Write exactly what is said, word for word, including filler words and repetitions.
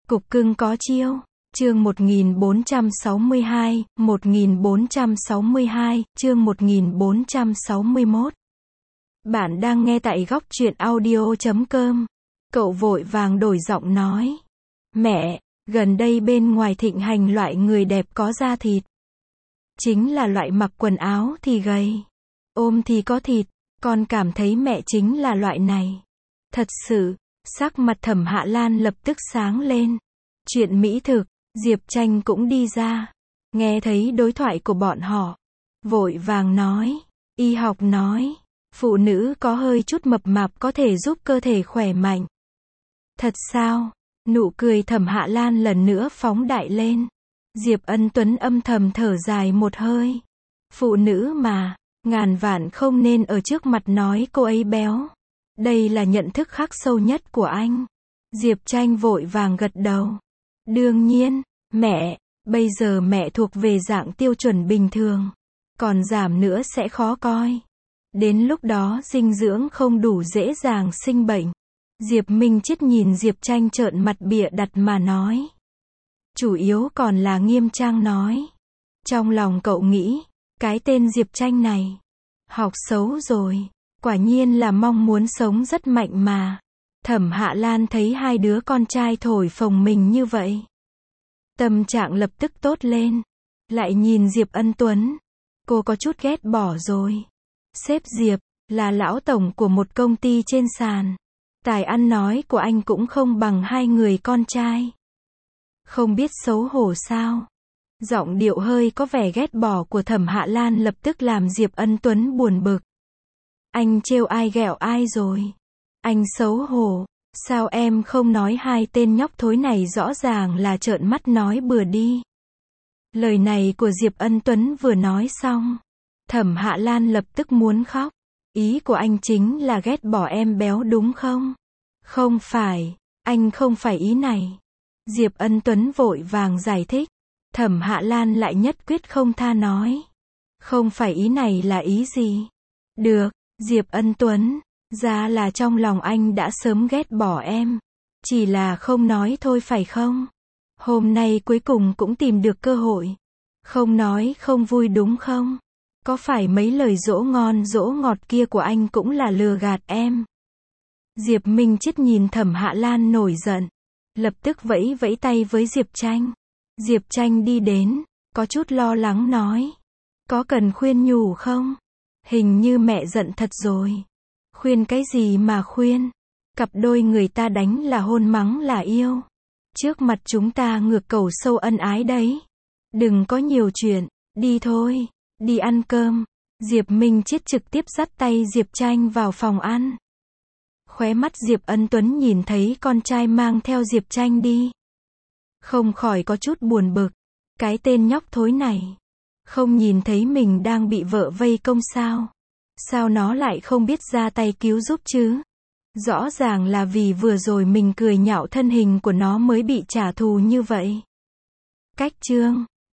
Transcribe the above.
Cục cưng có chiêu. Chương một nghìn bốn trăm sáu mươi hai, một nghìn bốn trăm sáu mươi hai, chương một nghìn bốn trăm sáu mươi mốt. Bạn đang nghe tại góc truyện audio chấm com. Cậu vội vàng đổi giọng nói. Mẹ, gần đây bên ngoài thịnh hành loại người đẹp có da thịt. Chính là loại mặc quần áo thì gầy, ôm thì có thịt, con cảm thấy mẹ chính là loại này. Thật sự, sắc mặt Thẩm Hạ Lan lập tức sáng lên. Chuyện mỹ thực, Diệp Tranh cũng đi ra. Nghe thấy đối thoại của bọn họ, vội vàng nói, y học nói, phụ nữ có hơi chút mập mạp có thể giúp cơ thể khỏe mạnh. Thật sao? Nụ cười Thẩm Hạ Lan lần nữa phóng đại lên. Diệp Ân Tuấn âm thầm thở dài một hơi. Phụ nữ mà, ngàn vạn không nên ở trước mặt nói cô ấy béo. Đây là nhận thức khắc sâu nhất của anh. Diệp Tranh vội vàng gật đầu. Đương nhiên, mẹ, bây giờ mẹ thuộc về dạng tiêu chuẩn bình thường. Còn giảm nữa sẽ khó coi. Đến lúc đó dinh dưỡng không đủ dễ dàng sinh bệnh. Diệp Minh Chiết nhìn Diệp Tranh trợn mặt bịa đặt mà nói. Chủ yếu còn là nghiêm trang nói. Trong lòng cậu nghĩ, cái tên Diệp Tranh này, học xấu rồi. Quả nhiên là mong muốn sống rất mạnh mà. Thẩm Hạ Lan thấy hai đứa con trai thổi phồng mình như vậy, tâm trạng lập tức tốt lên. Lại nhìn Diệp Ân Tuấn, cô có chút ghét bỏ rồi. Sếp Diệp, là lão tổng của một công ty trên sàn. Tài ăn nói của anh cũng không bằng hai người con trai. Không biết xấu hổ sao? Giọng điệu hơi có vẻ ghét bỏ của Thẩm Hạ Lan lập tức làm Diệp Ân Tuấn buồn bực. Anh trêu ai ghẹo ai rồi? Anh xấu hổ, sao em không nói hai tên nhóc thối này rõ ràng là trợn mắt nói bừa đi. Lời này của Diệp Ân Tuấn vừa nói xong, Thẩm Hạ Lan lập tức muốn khóc. Ý của anh chính là ghét bỏ em béo đúng không? Không phải, anh không phải ý này. Diệp Ân Tuấn vội vàng giải thích. Thẩm Hạ Lan lại nhất quyết không tha nói. Không phải ý này là ý gì? Được, Diệp Ân Tuấn, ra là trong lòng anh đã sớm ghét bỏ em. Chỉ là không nói thôi phải không? Hôm nay cuối cùng cũng tìm được cơ hội. Không nói không vui đúng không? Có phải mấy lời dỗ ngon dỗ ngọt kia của anh cũng là lừa gạt em? Diệp Minh Chiết nhìn Thẩm Hạ Lan nổi giận, lập tức vẫy vẫy tay với Diệp Tranh. Diệp Tranh đi đến, có chút lo lắng nói. Có cần khuyên nhủ không? Hình như mẹ giận thật rồi. Khuyên cái gì mà khuyên? Cặp đôi người ta đánh là hôn mắng là yêu. Trước mặt chúng ta ngược cầu sâu ân ái đấy. Đừng có nhiều chuyện, đi thôi, đi ăn cơm. Diệp Minh Chiết trực tiếp dắt tay Diệp Tranh vào phòng ăn. Khóe mắt Diệp Ân Tuấn nhìn thấy con trai mang theo Diệp Tranh đi, không khỏi có chút buồn bực. Cái tên nhóc thối này, không nhìn thấy mình đang bị vợ vây công sao? Sao nó lại không biết ra tay cứu giúp chứ? Rõ ràng là vì vừa rồi mình cười nhạo thân hình của nó mới bị trả thù như vậy. Cách chương